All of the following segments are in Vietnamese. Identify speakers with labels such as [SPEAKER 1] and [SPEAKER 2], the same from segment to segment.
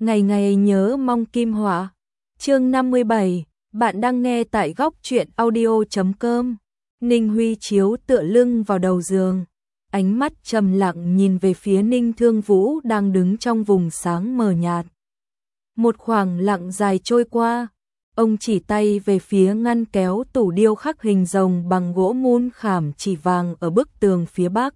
[SPEAKER 1] Ngày ngày nhớ mong kim họa. Chương 57, bạn đang nghe tại góc truyện audio.com. Ninh Huy Chiếu tựa lưng vào đầu giường, ánh mắt trầm lặng nhìn về phía Ninh Thương Vũ đang đứng trong vùng sáng mờ nhạt. Một khoảng lặng dài trôi qua, ông chỉ tay về phía ngăn kéo tủ điêu khắc hình rồng bằng gỗ mun khảm chỉ vàng ở bức tường phía bắc.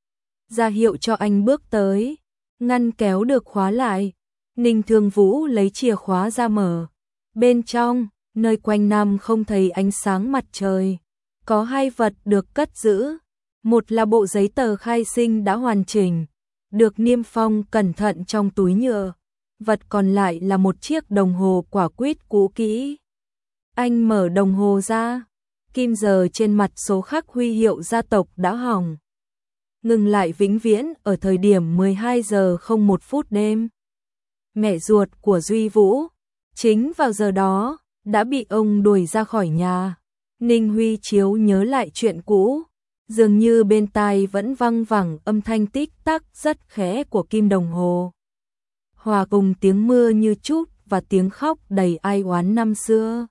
[SPEAKER 1] Ra hiệu cho anh bước tới, ngăn kéo được khóa lại. Ninh Thương Vũ lấy chìa khóa ra mở. Bên trong, nơi quanh năm không thấy ánh sáng mặt trời, có hai vật được cất giữ. Một là bộ giấy tờ khai sinh đã hoàn chỉnh, được niêm phong cẩn thận trong túi nhựa. Vật còn lại là một chiếc đồng hồ quả quýt cũ kỹ. Anh mở đồng hồ ra, kim giờ trên mặt số khắc huy hiệu gia tộc đã hỏng, ngừng lại vĩnh viễn ở thời điểm 12 giờ 01 phút đêm. Mẹ ruột của Duy Vũ, chính vào giờ đó, đã bị ông đuổi ra khỏi nhà. Ninh Huy Chiếu nhớ lại chuyện cũ, dường như bên tai vẫn văng vẳng âm thanh tích tắc rất khẽ của kim đồng hồ, hòa cùng tiếng mưa như chút và tiếng khóc đầy ai oán năm xưa.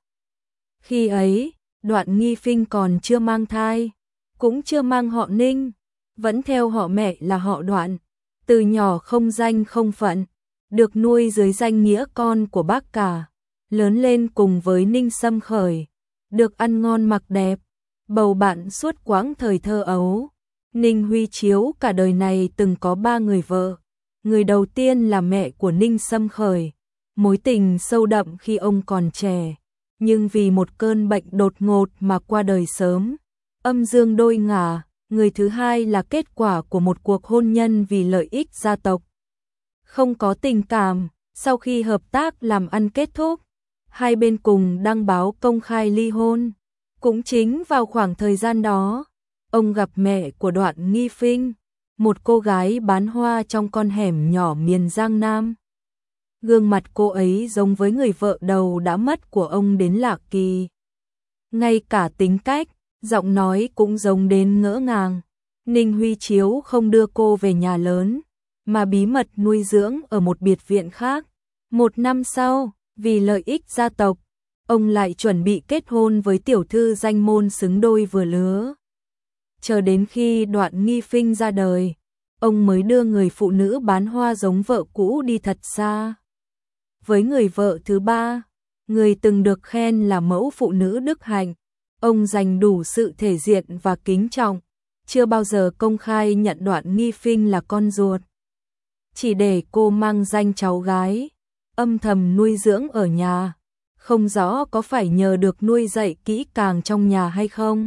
[SPEAKER 1] Khi ấy, Đoạn Nghi Phinh còn chưa mang thai, cũng chưa mang họ Ninh, vẫn theo họ mẹ là họ Đoạn, từ nhỏ không danh không phận, được nuôi dưới danh nghĩa con của bác cả, lớn lên cùng với Ninh Sâm Khởi, được ăn ngon mặc đẹp, bầu bạn suốt quãng thời thơ ấu. Ninh Huy Chiếu cả đời này từng có 3 người vợ. Người đầu tiên là mẹ của Ninh Sâm Khởi, mối tình sâu đậm khi ông còn trẻ, nhưng vì một cơn bệnh đột ngột mà qua đời sớm, âm dương đôi ngả. Người thứ hai là kết quả của một cuộc hôn nhân vì lợi ích gia tộc, không có tình cảm. Sau khi hợp tác làm ăn kết thúc, hai bên cùng đăng báo công khai ly hôn. Cũng chính vào khoảng thời gian đó, ông gặp mẹ của Đoạn Nghi Phinh, một cô gái bán hoa trong con hẻm nhỏ miền Giang Nam. Gương mặt cô ấy giống với người vợ đầu đã mất của ông đến lạ kỳ. Ngay cả tính cách, giọng nói cũng giống đến ngỡ ngàng. Ninh Huy Chiếu không đưa cô về nhà lớn, mà bí mật nuôi dưỡng ở một biệt viện khác. 1 năm sau, vì lợi ích gia tộc, ông lại chuẩn bị kết hôn với tiểu thư danh môn xứng đôi vừa lứa. Chờ đến khi Đoạn Nghi Phinh ra đời, ông mới đưa người phụ nữ bán hoa giống vợ cũ đi thật xa. Với người vợ thứ ba, người từng được khen là mẫu phụ nữ đức hạnh, ông dành đủ sự thể diện và kính trọng, chưa bao giờ công khai nhận Đoạn Nghi Phinh là con ruột. Chỉ để cô mang danh cháu gái, âm thầm nuôi dưỡng ở nhà, không rõ có phải nhờ được nuôi dạy kỹ càng trong nhà hay không.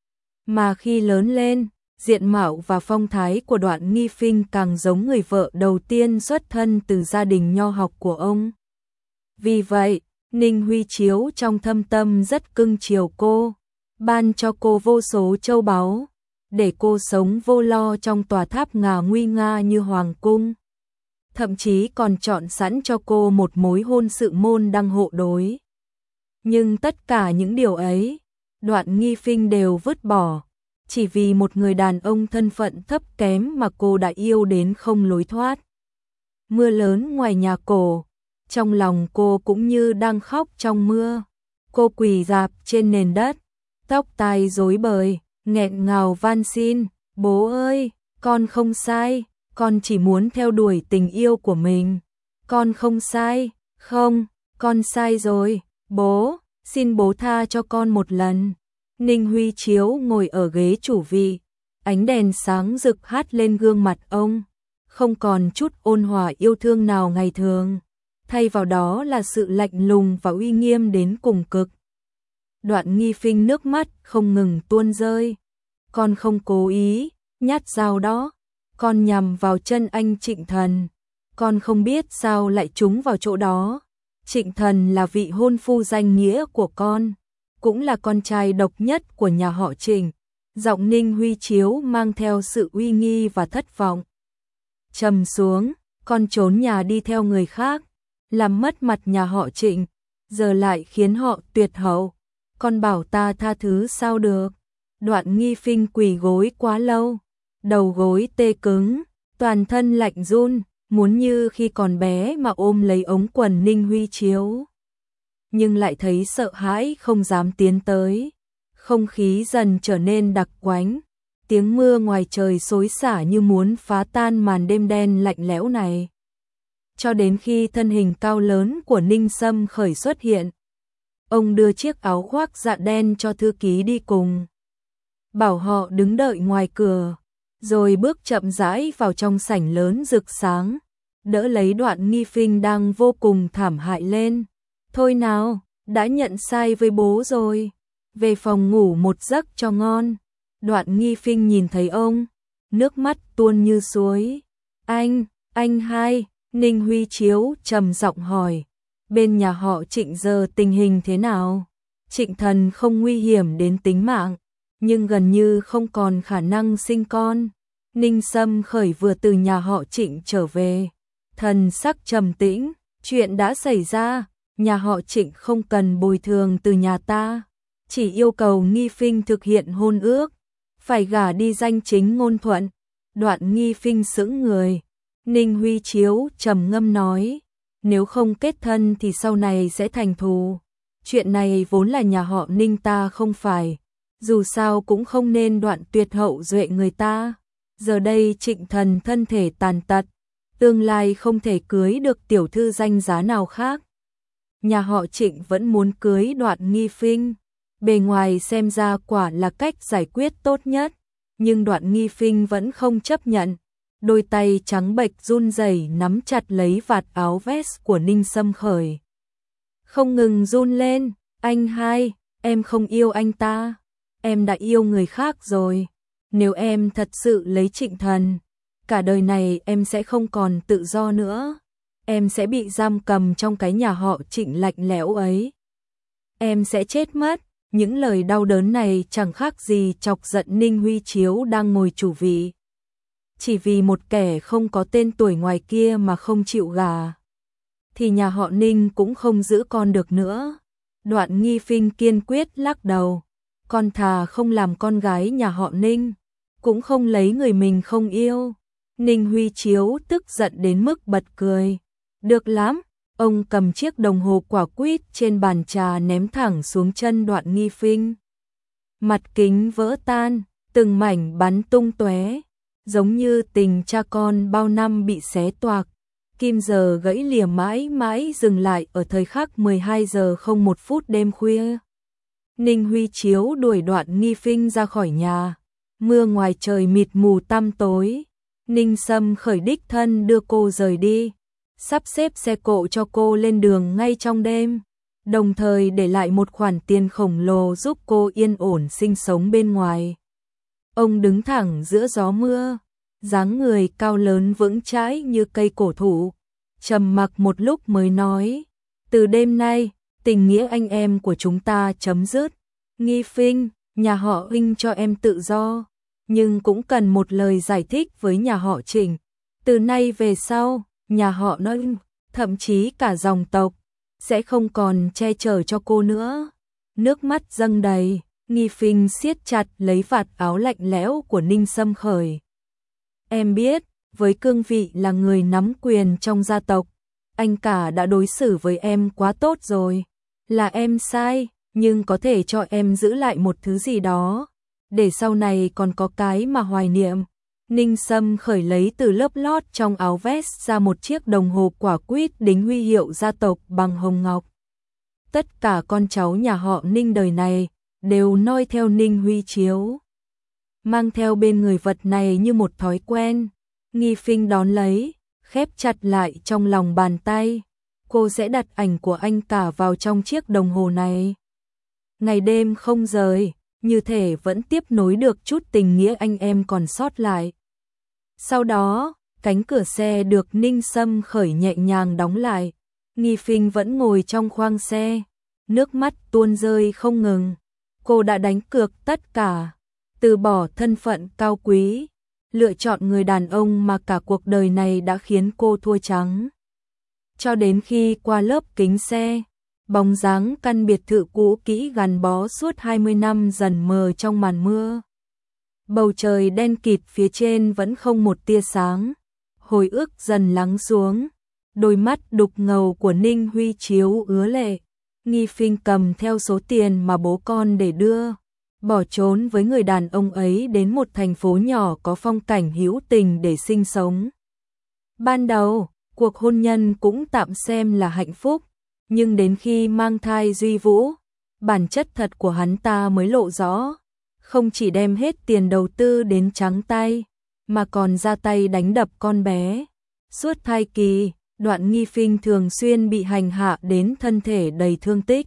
[SPEAKER 1] Mà khi lớn lên, diện mạo và phong thái của Đoạn Nghi Phinh càng giống người vợ đầu tiên xuất thân từ gia đình nho học của ông. Vì vậy, Ninh Huy Chiếu trong thâm tâm rất cưng chiều cô, ban cho cô vô số châu báu, để cô sống vô lo trong tòa tháp ngà nguy nga như hoàng cung. Thậm chí còn chọn sẵn cho cô một mối hôn sự môn đăng hộ đối. Nhưng tất cả những điều ấy, Đoạn Nghi Phinh đều vứt bỏ, chỉ vì một người đàn ông thân phận thấp kém mà cô đã yêu đến không lối thoát. Mưa lớn ngoài nhà cổ, trong lòng cô cũng như đang khóc trong mưa. Cô quỳ rạp trên nền đất, tóc tai rối bời, nghẹn ngào van xin, bố ơi, con không sai, con chỉ muốn theo đuổi tình yêu của mình. Con không sai, không, con sai rồi, bố, xin bố tha cho con một lần. Ninh Huy Chiếu ngồi ở ghế chủ vị, ánh đèn sáng rực hắt lên gương mặt ông, không còn chút ôn hòa yêu thương nào ngày thường, thay vào đó là sự lạnh lùng và uy nghiêm đến cùng cực. Đoạn Nghi Phinh nước mắt không ngừng tuôn rơi. Con không cố ý, nhát dao đó, con nhằm vào chân anh Trịnh Thần. Con không biết sao lại trúng vào chỗ đó. Trịnh Thần là vị hôn phu danh nghĩa của con, cũng là con trai độc nhất của nhà họ Trịnh. Giọng Ninh Huy Chiếu mang theo sự uy nghi và thất vọng. Trầm xuống, con trốn nhà đi theo người khác, làm mất mặt nhà họ Trịnh, giờ lại khiến họ tuyệt hậu. Con bảo ta tha thứ sao được. Đoạn Nghi Phinh quỳ gối quá lâu, đầu gối tê cứng, toàn thân lạnh run, muốn như khi còn bé mà ôm lấy ống quần Ninh Huy Chiếu. Nhưng lại thấy sợ hãi không dám tiến tới. Không khí dần trở nên đặc quánh. Tiếng mưa ngoài trời xối xả như muốn phá tan màn đêm đen lạnh lẽo này. Cho đến khi thân hình cao lớn của Ninh Sâm Khởi xuất hiện. Ông đưa chiếc áo khoác dạ đen cho thư ký đi cùng. Bảo họ đứng đợi ngoài cửa. Rồi bước chậm rãi vào trong sảnh lớn rực sáng. Đỡ lấy Đoạn Nghi Phinh đang vô cùng thảm hại lên. Thôi nào, đã nhận sai với bố rồi. Về phòng ngủ một giấc cho ngon. Đoạn Nghi Phinh nhìn thấy ông. Nước mắt tuôn như suối. Anh hai, Ninh Huy Chiếu trầm giọng hỏi. Bên nhà họ Trịnh giờ tình hình thế nào? Trịnh Thần không nguy hiểm đến tính mạng, nhưng gần như không còn khả năng sinh con. Ninh Sâm Khởi vừa từ nhà họ Trịnh trở về. Thần sắc trầm tĩnh, chuyện đã xảy ra, nhà họ Trịnh không cần bồi thường từ nhà ta. Chỉ yêu cầu Nghi Phinh thực hiện hôn ước, phải gả đi danh chính ngôn thuận. Đoạn Nghi Phinh sững người. Ninh Huy Chiếu trầm ngâm nói, nếu không kết thân thì sau này sẽ thành thù. Chuyện này vốn là nhà họ Ninh ta không phải, dù sao cũng không nên đoạn tuyệt hậu duệ người ta. Giờ đây Trịnh Thần thân thể tàn tật, tương lai không thể cưới được tiểu thư danh giá nào khác. Nhà họ Trịnh vẫn muốn cưới Đoạn Nghi Phinh. Bề ngoài xem ra quả là cách giải quyết tốt nhất, nhưng Đoạn Nghi Phinh vẫn không chấp nhận. Đôi tay trắng bệch run rẩy nắm chặt lấy vạt áo vest của Ninh Sâm Khởi. Không ngừng run lên, anh hai, em không yêu anh ta, em đã yêu người khác rồi. Nếu em thật sự lấy Trịnh Thần, cả đời này em sẽ không còn tự do nữa. Em sẽ bị giam cầm trong cái nhà họ Trịnh lạnh lẽo ấy. Em sẽ chết mất. Những lời đau đớn này chẳng khác gì chọc giận Ninh Huy Chiếu đang ngồi chủ vị. Chỉ vì một kẻ không có tên tuổi ngoài kia mà không chịu gả, thì nhà họ Ninh cũng không giữ con được nữa. Đoạn Nghi Phinh kiên quyết lắc đầu. Con thà không làm con gái nhà họ Ninh, cũng không lấy người mình không yêu. Ninh Huy Chiếu tức giận đến mức bật cười. Được lắm. Ông cầm chiếc đồng hồ quả quýt trên bàn trà ném thẳng xuống chân Đoạn Nghi Phinh. Mặt kính vỡ tan, từng mảnh bắn tung tóe, giống như tình cha con bao năm bị xé toạc. Kim giờ gãy lìa mãi mãi dừng lại ở thời khắc 12 giờ 01 phút đêm khuya. Ninh Huy Chiếu đuổi Đoạn Nghi Phinh ra khỏi nhà. Mưa ngoài trời mịt mù tăm tối. Ninh Sâm Khởi đích thân đưa cô rời đi, sắp xếp xe cộ cho cô lên đường ngay trong đêm, đồng thời để lại một khoản tiền khổng lồ giúp cô yên ổn sinh sống bên ngoài. Ông đứng thẳng giữa gió mưa, dáng người cao lớn vững chãi như cây cổ thụ, trầm mặc một lúc mới nói, từ đêm nay, tình nghĩa anh em của chúng ta chấm dứt. Nghi Phinh, nhà họ Huynh cho em tự do, nhưng cũng cần một lời giải thích với nhà họ Trịnh. Từ nay về sau, nhà họ Ninh, thậm chí cả dòng tộc, sẽ không còn che chở cho cô nữa. Nước mắt dâng đầy, Nghi Phinh siết chặt lấy vạt áo lạnh lẽo của Ninh Sâm Khởi. Em biết, với cương vị là người nắm quyền trong gia tộc, anh cả đã đối xử với em quá tốt rồi. Là em sai, nhưng có thể cho em giữ lại một thứ gì đó, để sau này còn có cái mà hoài niệm. Ninh Sâm Khởi lấy từ lớp lót trong áo vest ra một chiếc đồng hồ quả quýt đính huy hiệu gia tộc bằng hồng ngọc. Tất cả con cháu nhà họ Ninh đời này đều noi theo Ninh Huy Chiếu, mang theo bên người vật này như một thói quen. Nghi Phinh đón lấy, khép chặt lại trong lòng bàn tay. Cô sẽ đặt ảnh của anh cả vào trong chiếc đồng hồ này. Ngày đêm không rời, như thể vẫn tiếp nối được chút tình nghĩa anh em còn sót lại. Sau đó, cánh cửa xe được Ninh Sâm Khởi nhẹ nhàng đóng lại. Nghi Phinh vẫn ngồi trong khoang xe, nước mắt tuôn rơi không ngừng. Cô đã đánh cược tất cả, từ bỏ thân phận cao quý, lựa chọn người đàn ông mà cả cuộc đời này đã khiến cô thua trắng. Cho đến khi qua lớp kính xe, bóng dáng căn biệt thự cũ kỹ gắn bó suốt 20 năm dần mờ trong màn mưa. Bầu trời đen kịt phía trên vẫn không một tia sáng. hồi ức dần lắng xuống, đôi mắt đục ngầu của Ninh Huy Chiếu ứa lệ. Nghi Phinh cầm theo số tiền mà bố con để đưa, bỏ trốn với người đàn ông ấy đến một thành phố nhỏ có phong cảnh hữu tình để sinh sống. Ban đầu, cuộc hôn nhân cũng tạm xem là hạnh phúc, nhưng đến khi mang thai Duy Vũ, bản chất thật của hắn ta mới lộ rõ, không chỉ đem hết tiền đầu tư đến trắng tay, mà còn ra tay đánh đập con bé. Suốt thai kỳ, Đoạn Nghi Phinh thường xuyên bị hành hạ đến thân thể đầy thương tích,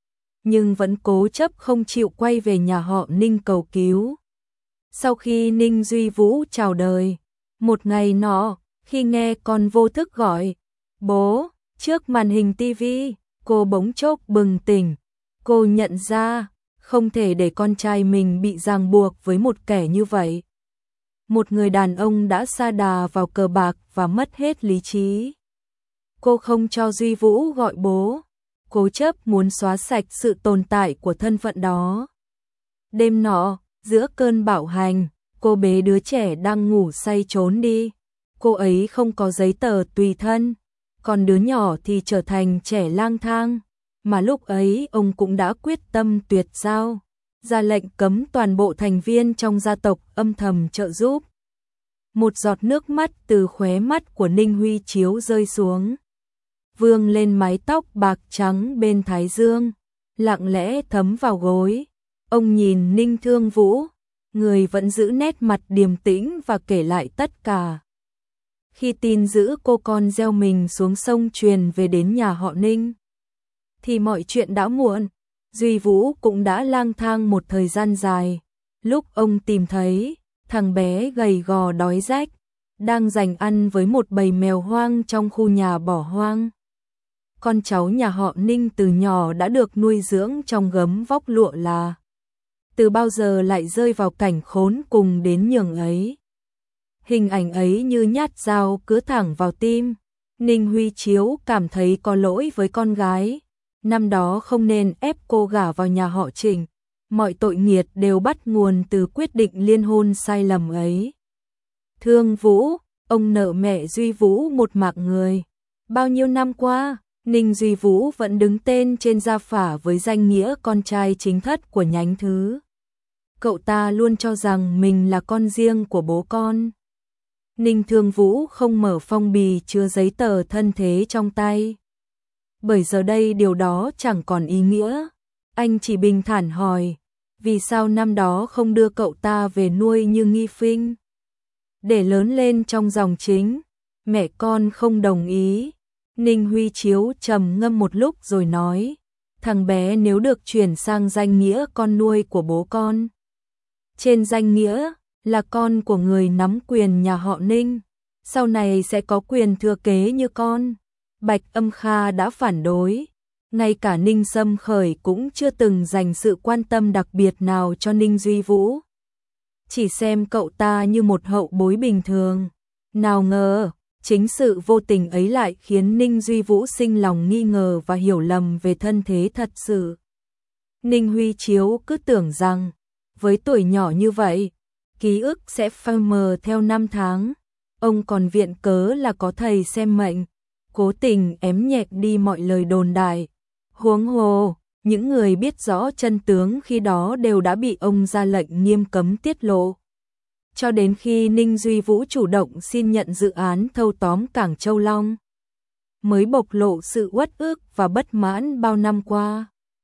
[SPEAKER 1] nhưng vẫn cố chấp không chịu quay về nhà họ Ninh cầu cứu. Sau khi Ninh Duy Vũ chào đời, một ngày nọ, khi nghe con vô thức gọi bố trước màn hình tivi, cô bỗng chốc bừng tỉnh. Cô nhận ra không thể để con trai mình bị ràng buộc với một kẻ như vậy. Một người đàn ông đã sa đà vào cờ bạc và mất hết lý trí. Cô không cho Duy Vũ gọi bố, cố chấp muốn xóa sạch sự tồn tại của thân phận đó. Đêm nọ, giữa cơn bạo hành, cô bế đứa trẻ đang ngủ say trốn đi. Cô ấy không có giấy tờ tùy thân, còn đứa nhỏ thì trở thành trẻ lang thang. Mà lúc ấy ông cũng đã quyết tâm tuyệt giao, ra lệnh cấm toàn bộ thành viên trong gia tộc âm thầm trợ giúp. Một giọt nước mắt từ khóe mắt của Ninh Huy Chiếu rơi xuống, vương lên mái tóc bạc trắng bên thái dương, lặng lẽ thấm vào gối. Ông nhìn Ninh Thương Vũ, người vẫn giữ nét mặt điềm tĩnh và kể lại tất cả. Khi tin giữ cô con gieo mình xuống sông truyền về đến nhà họ Ninh, thì mọi chuyện đã muộn. Duy Vũ cũng đã lang thang một thời gian dài. Lúc ông tìm thấy, thằng bé gầy gò đói rách, đang giành ăn với một bầy mèo hoang trong khu nhà bỏ hoang. Con cháu nhà họ Ninh từ nhỏ đã được nuôi dưỡng trong gấm vóc lụa là, từ bao giờ lại rơi vào cảnh khốn cùng đến nhường ấy. Hình ảnh ấy như nhát dao cứa thẳng vào tim. Ninh Huy Chiếu cảm thấy có lỗi với con gái. Năm đó không nên ép cô gả vào nhà họ Trịnh. Mọi tội nghiệt đều bắt nguồn từ quyết định liên hôn sai lầm ấy. Thương Vũ, ông nợ mẹ Duy Vũ một mạng người. Bao nhiêu năm qua, Ninh Duy Vũ vẫn đứng tên trên gia phả với danh nghĩa con trai chính thất của nhánh thứ. Cậu ta luôn cho rằng mình là con riêng của bố con. Ninh Thương Vũ không mở phong bì chứa giấy tờ thân thế trong tay, bởi giờ đây điều đó chẳng còn ý nghĩa. Anh chỉ bình thản hỏi, vì sao năm đó không đưa cậu ta về nuôi như Nghi Phinh, để lớn lên trong dòng chính? Mẹ con không đồng ý. Ninh Huy Chiếu trầm ngâm một lúc rồi nói, thằng bé nếu được chuyển sang danh nghĩa con nuôi của bố con, trên danh nghĩa là con của người nắm quyền nhà họ Ninh, sau này sẽ có quyền thừa kế như con. Bạch Âm Kha đã phản đối, ngay cả Ninh Sâm Khởi cũng chưa từng dành sự quan tâm đặc biệt nào cho Ninh Duy Vũ, chỉ xem cậu ta như một hậu bối bình thường. Nào ngờ, chính sự vô tình ấy lại khiến Ninh Duy Vũ sinh lòng nghi ngờ và hiểu lầm về thân thế thật sự. Ninh Huy Chiếu cứ tưởng rằng, với tuổi nhỏ như vậy, ký ức sẽ phai mờ theo năm tháng. Ông còn viện cớ là có thầy xem mệnh, cố tình ém nhẹt đi mọi lời đồn đại. Huống hồ, những người biết rõ chân tướng khi đó đều đã bị ông ra lệnh nghiêm cấm tiết lộ. Cho đến khi Ninh Duy Vũ chủ động xin nhận dự án thâu tóm cảng Châu Long, mới bộc lộ sự uất ức và bất mãn bao năm qua.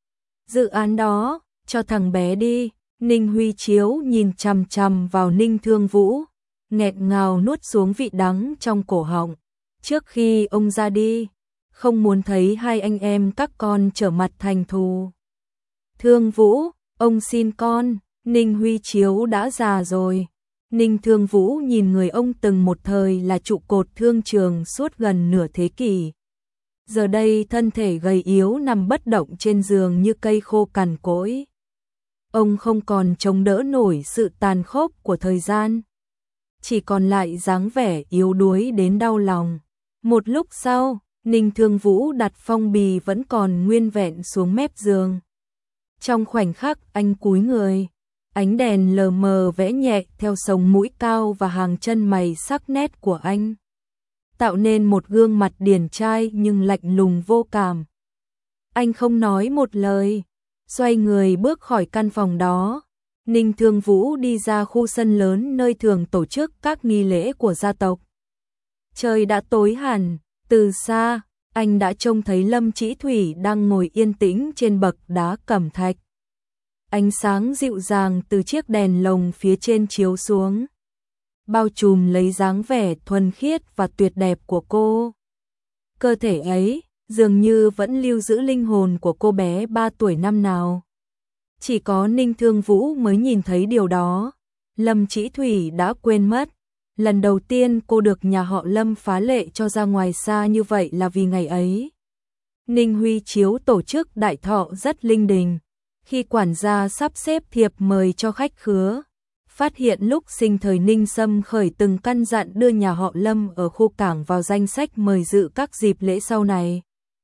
[SPEAKER 1] Dự án đó, cho thằng bé đi. Ninh Huy Chiếu nhìn chằm chằm vào Ninh Thương Vũ, nghẹt ngào nuốt xuống vị đắng trong cổ họng. Trước khi ông ra đi, không muốn thấy hai anh em các con trở mặt thành thù. Thương Vũ, ông xin con, Ninh Huy Chiếu đã già rồi. Ninh Thương Vũ nhìn người ông từng một thời là trụ cột thương trường suốt gần nửa thế kỷ. Giờ đây thân thể gầy yếu nằm bất động trên giường như cây khô cằn cỗi. Ông không còn chống đỡ nổi sự tàn khốc của thời gian, chỉ còn lại dáng vẻ yếu đuối đến đau lòng. Một lúc sau, Ninh Thương Vũ đặt phong bì vẫn còn nguyên vẹn xuống mép giường. Trong khoảnh khắc anh cúi người, ánh đèn lờ mờ vẽ nhẹ theo sống mũi cao và hàng chân mày sắc nét của anh. tạo nên một gương mặt điển trai nhưng lạnh lùng vô cảm. Anh không nói một lời, xoay người bước khỏi căn phòng đó. Ninh Thương Vũ đi ra khu sân lớn nơi thường tổ chức các nghi lễ của gia tộc. Trời đã tối hẳn, từ xa, anh đã trông thấy Lâm Chỉ Thủy đang ngồi yên tĩnh trên bậc đá cẩm thạch. Ánh sáng dịu dàng từ chiếc đèn lồng phía trên chiếu xuống, bao trùm lấy dáng vẻ thuần khiết và tuyệt đẹp của cô. Cơ thể ấy dường như vẫn lưu giữ linh hồn của cô bé 3 tuổi năm nào. Chỉ có Ninh Thương Vũ mới nhìn thấy điều đó. Lâm Chỉ Thủy đã quên mất. Lần đầu tiên cô được nhà họ Lâm phá lệ cho ra ngoài xa như vậy là vì ngày ấy. Ninh Huy Chiếu tổ chức đại thọ rất linh đình. Khi quản gia sắp xếp thiệp mời cho khách khứa, phát hiện lúc sinh thời Ninh Sâm Khởi từng căn dặn đưa nhà họ Lâm ở khu cảng vào danh sách mời dự các dịp lễ sau này.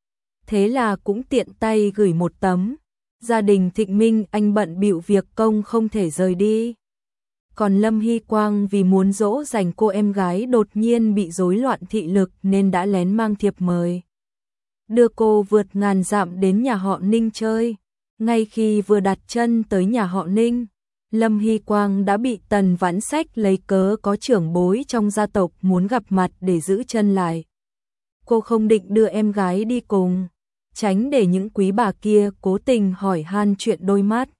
[SPEAKER 1] Thế là cũng tiện tay gửi một tấm. Gia đình Thịnh Minh anh bận bịu việc công không thể rời đi. Còn Lâm Hy Quang vì muốn dỗ dành cô em gái đột nhiên bị rối loạn thị lực nên đã lén mang thiệp mời. Đưa cô vượt ngàn dặm đến nhà họ Ninh chơi. Ngay khi vừa đặt chân tới nhà họ Ninh, Lâm Hy Quang đã bị Tần Vãn Sách lấy cớ có trưởng bối trong gia tộc muốn gặp mặt để giữ chân lại. Cô không định đưa em gái đi cùng, tránh để những quý bà kia cố tình hỏi han chuyện đôi mắt.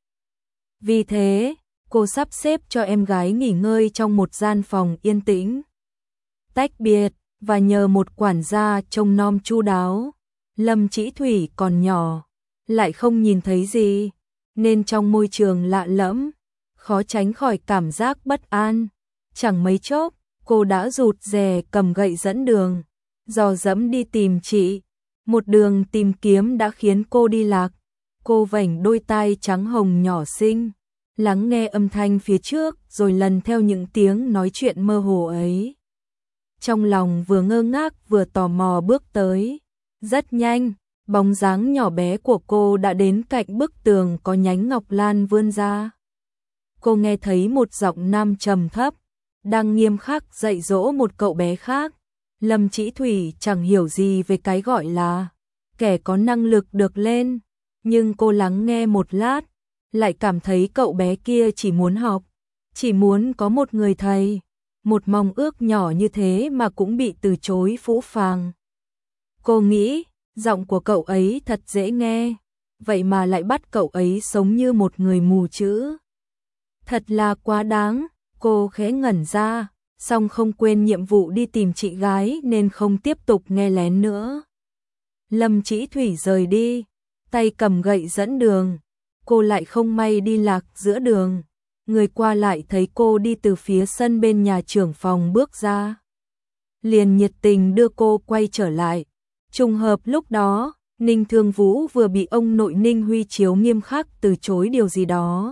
[SPEAKER 1] Vì thế, cô sắp xếp cho em gái nghỉ ngơi trong một gian phòng yên tĩnh, tách biệt và nhờ một quản gia trông nom chu đáo. Lâm Chỉ Thủy còn nhỏ, lại không nhìn thấy gì, nên trong môi trường lạ lẫm, khó tránh khỏi cảm giác bất an. Chẳng mấy chốc, cô đã rụt rè cầm gậy dẫn đường, dò dẫm đi tìm chị. Một đường tìm kiếm đã khiến cô đi lạc. Cô vảnh đôi tai trắng hồng nhỏ xinh, lắng nghe âm thanh phía trước rồi lần theo những tiếng nói chuyện mơ hồ ấy. Trong lòng vừa ngơ ngác vừa tò mò bước tới. Rất nhanh, bóng dáng nhỏ bé của cô đã đến cạnh bức tường có nhánh ngọc lan vươn ra. Cô nghe thấy một giọng nam trầm thấp, đang nghiêm khắc dạy dỗ một cậu bé khác. Lâm Chỉ Thủy chẳng hiểu gì về cái gọi là kẻ có năng lực được lên, nhưng cô lắng nghe một lát, lại cảm thấy cậu bé kia chỉ muốn học, chỉ muốn có một người thầy. Một mong ước nhỏ như thế mà cũng bị từ chối phũ phàng. Cô nghĩ, giọng của cậu ấy thật dễ nghe, vậy mà lại bắt cậu ấy sống như một người mù chữ. Thật là quá đáng, cô khẽ ngẩn ra, song không quên nhiệm vụ đi tìm chị gái nên không tiếp tục nghe lén nữa. Lâm Chỉ Thủy rời đi, tay cầm gậy dẫn đường, cô lại không may đi lạc giữa đường. Người qua lại thấy cô đi từ phía sân bên nhà trưởng phòng bước ra, liền nhiệt tình đưa cô quay trở lại. Trùng hợp lúc đó, Ninh Thương Vũ vừa bị ông nội Ninh Huy Chiếu nghiêm khắc từ chối điều gì đó.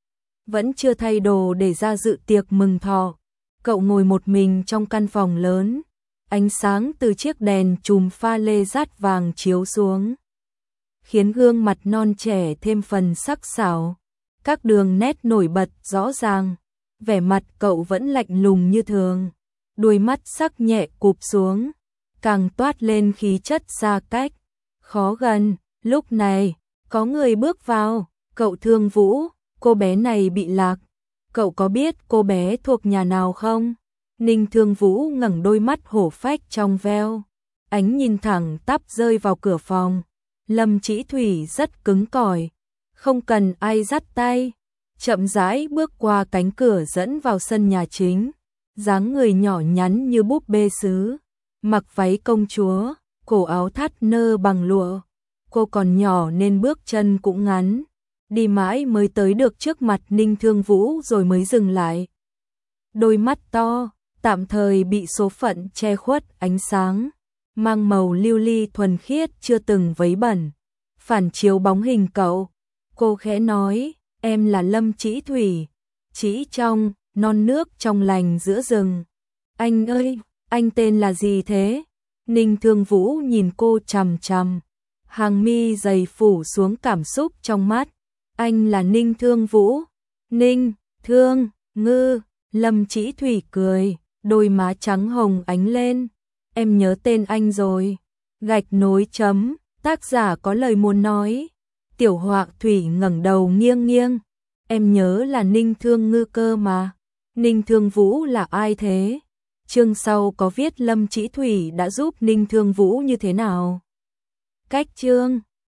[SPEAKER 1] Vẫn chưa thay đồ để ra dự tiệc mừng thọ. Cậu ngồi một mình trong căn phòng lớn, ánh sáng từ chiếc đèn chùm pha lê rát vàng chiếu xuống, khiến gương mặt non trẻ thêm phần sắc sảo. Các đường nét nổi bật rõ ràng, vẻ mặt cậu vẫn lạnh lùng như thường, đuôi mắt sắc nhẹ cụp xuống, càng toát lên khí chất xa cách, khó gần. Lúc này, có người bước vào. Cậu Thương Vũ, cô bé này bị lạc. Cậu có biết cô bé thuộc nhà nào không? Ninh Thương Vũ ngẩng đôi mắt hổ phách trong veo, ánh nhìn thẳng tắp rơi vào cửa phòng. Lâm Chỉ Thủy rất cứng cỏi, không cần ai dắt tay, chậm rãi bước qua cánh cửa dẫn vào sân nhà chính. Dáng người nhỏ nhắn như búp bê sứ, mặc váy công chúa, cổ áo thắt nơ bằng lụa. Cô còn nhỏ nên bước chân cũng ngắn, đi mãi mới tới được trước mặt Ninh Thương Vũ rồi mới dừng lại. Đôi mắt to, tạm thời bị số phận che khuất ánh sáng, mang màu lưu ly thuần khiết chưa từng vấy bẩn, phản chiếu bóng hình cậu. Cô khẽ nói, em là Lâm Chỉ Thủy, Chỉ trong, non nước trong lành giữa rừng. Anh ơi, anh tên là gì thế? Ninh Thương Vũ nhìn cô chằm chằm, hàng mi dày phủ xuống cảm xúc trong mắt. Anh là Ninh Thương Vũ. Ninh, Thương, Ngư. Lâm Chỉ Thủy cười, đôi má trắng hồng ánh lên. em nhớ tên anh rồi. Gạch nối chấm, tác giả có lời muốn nói. Tiểu Họa Thủy ngẩng đầu nghiêng nghiêng. Em nhớ là Ninh Thương Ngư cơ mà. Ninh Thương Vũ là ai thế? Chương sau có viết Lâm Chỉ Thủy đã giúp Ninh Thương Vũ như thế nào? Cách chương